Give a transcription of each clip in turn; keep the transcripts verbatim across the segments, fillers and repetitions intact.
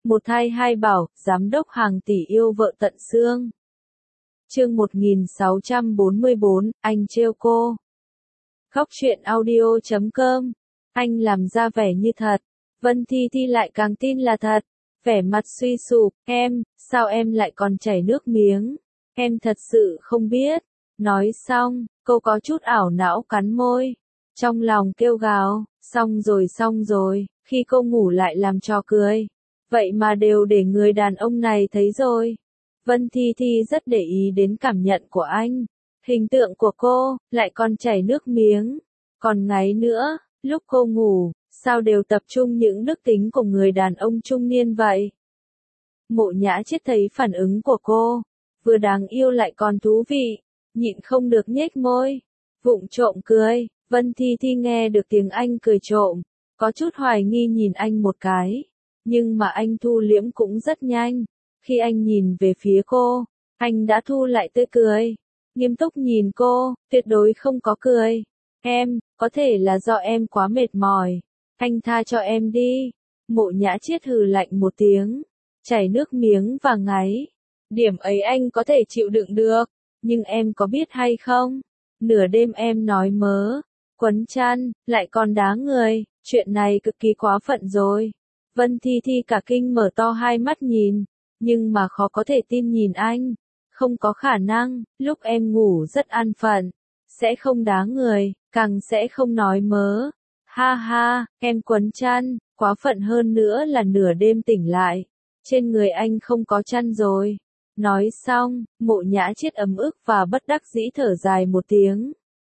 Một thai hai bảo, giám đốc hàng tỷ yêu vợ tận xương. Chương một nghìn sáu trăm bốn mươi bốn, anh trêu cô. Khóc chuyện audio chấm com. Anh làm ra vẻ như thật. Vân Thi Thi lại càng tin là thật. Vẻ mặt suy sụp, em, sao em lại còn chảy nước miếng? Em thật sự không biết. Nói xong, cô có chút ảo não cắn môi. Trong lòng kêu gào, xong rồi xong rồi, khi cô ngủ lại làm trò cười. Vậy mà đều để người đàn ông này thấy rồi. Vân Thi Thi rất để ý đến cảm nhận của anh. Hình tượng của cô, lại còn chảy nước miếng. Còn ngáy nữa, lúc cô ngủ, sao đều tập trung những đức tính của người đàn ông trung niên vậy? Mộ Nhã Chiết thấy phản ứng của cô, vừa đáng yêu lại còn thú vị, nhịn không được nhếch môi, vụng trộm cười. Vân Thi Thi nghe được tiếng anh cười trộm, có chút hoài nghi nhìn anh một cái, nhưng mà anh thu liễm cũng rất nhanh. Khi anh nhìn về phía cô, anh đã thu lại tươi cười, nghiêm túc nhìn cô, tuyệt đối không có cười. Em, có thể là do em quá mệt mỏi, anh tha cho em đi. Mộ Nhã Chiết hừ lạnh một tiếng, chảy nước miếng và ngáy. Điểm ấy anh có thể chịu đựng được, nhưng em có biết hay không? Nửa đêm em nói mớ, quấn chăn, lại còn đá người, chuyện này cực kỳ quá phận rồi. Vân Thi Thi cả kinh mở to hai mắt nhìn, nhưng mà khó có thể tin nhìn anh. Không có khả năng, lúc em ngủ rất an phận, sẽ không đá người, càng sẽ không nói mớ. Ha ha, em quấn chăn, quá phận hơn nữa là nửa đêm tỉnh lại, trên người anh không có chăn rồi. Nói xong, Mộ Nhã Chiết ấm ức và bất đắc dĩ thở dài một tiếng.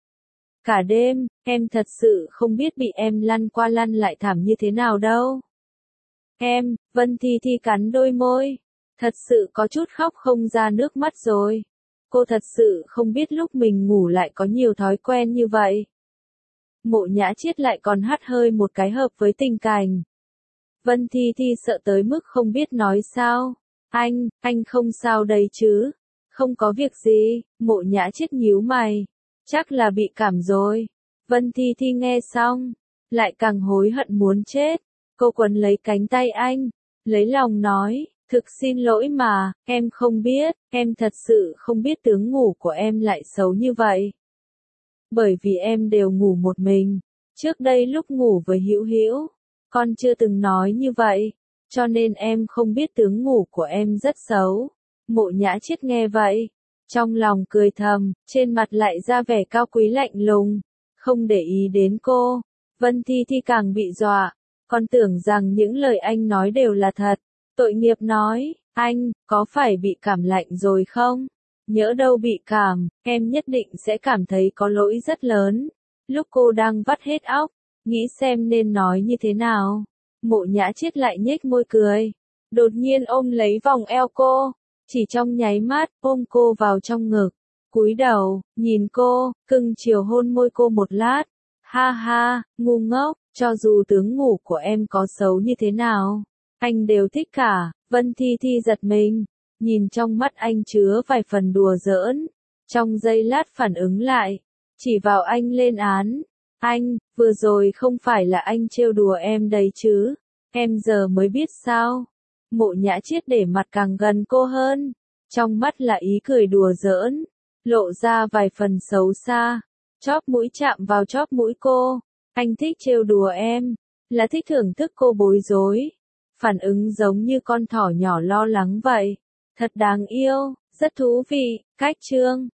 Cả đêm, em thật sự không biết bị em lăn qua lăn lại thảm như thế nào đâu. Em, Vân Thi Thi cắn đôi môi, thật sự có chút khóc không ra nước mắt rồi. Cô thật sự không biết lúc mình ngủ lại có nhiều thói quen như vậy. Mộ Nhã Chiết lại còn hắt hơi một cái hợp với tình cảnh. Vân Thi Thi sợ tới mức không biết nói sao. Anh, anh không sao đấy chứ? Không có việc gì. Mộ Nhã Chiết nhíu mày. Chắc là bị cảm rồi. Vân Thi Thi nghe xong, lại càng hối hận muốn chết. Cô quấn lấy cánh tay anh, lấy lòng nói, thực xin lỗi mà, em không biết, em thật sự không biết tướng ngủ của em lại xấu như vậy. Bởi vì em đều ngủ một mình, trước đây lúc ngủ với Hữu Hữu, con chưa từng nói như vậy, cho nên em không biết tướng ngủ của em rất xấu. Mộ Nhã Chiết nghe vậy, trong lòng cười thầm, trên mặt lại ra vẻ cao quý lạnh lùng, không để ý đến cô. Vân Thi Thi càng bị dọa, còn tưởng rằng những lời anh nói đều là thật. Tội nghiệp nói, anh, có phải bị cảm lạnh rồi không? Nhỡ đâu bị cảm, em nhất định sẽ cảm thấy có lỗi rất lớn. Lúc cô đang vắt hết óc, nghĩ xem nên nói như thế nào. Mộ Nhã Chiết lại nhếch môi cười, đột nhiên ôm lấy vòng eo cô, chỉ trong nháy mắt, ôm cô vào trong ngực, cúi đầu, nhìn cô, cưng chiều hôn môi cô một lát. Ha ha, ngu ngốc, cho dù tướng ngủ của em có xấu như thế nào, anh đều thích cả. Vân Thi Thi giật mình, nhìn trong mắt anh chứa vài phần đùa giỡn, trong giây lát phản ứng lại, chỉ vào anh lên án. Anh, vừa rồi không phải là anh trêu đùa em đấy chứ, em giờ mới biết sao? Mộ Nhã Chiết để mặt càng gần cô hơn, trong mắt là ý cười đùa giỡn, lộ ra vài phần xấu xa. Chóp mũi chạm vào chóp mũi cô, anh thích trêu đùa em, là thích thưởng thức cô bối rối. Phản ứng giống như con thỏ nhỏ lo lắng vậy, thật đáng yêu, rất thú vị. Cách chương